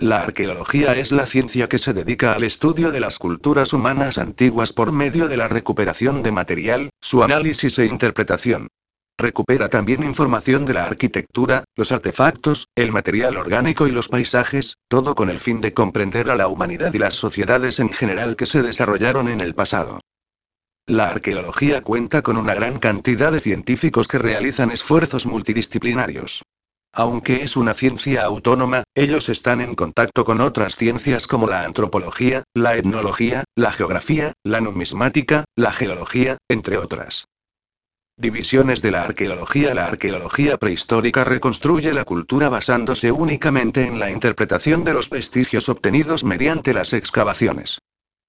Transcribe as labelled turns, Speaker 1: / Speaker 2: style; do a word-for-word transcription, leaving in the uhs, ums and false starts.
Speaker 1: La arqueología es la ciencia que se dedica al estudio de las culturas humanas antiguas por medio de la recuperación de material, su análisis e interpretación. Recupera también información de la arquitectura, los artefactos, el material orgánico y los paisajes, todo con el fin de comprender a la humanidad y las sociedades en general que se desarrollaron en el pasado. La arqueología cuenta con una gran cantidad de científicos que realizan esfuerzos multidisciplinarios. Aunque es una ciencia autónoma, ellos están en contacto con otras ciencias como la antropología, la etnología, la geografía, la numismática, la geología, entre otras. Divisiones de la arqueología. La arqueología prehistórica reconstruye la cultura basándose únicamente en la interpretación de los vestigios obtenidos mediante las excavaciones.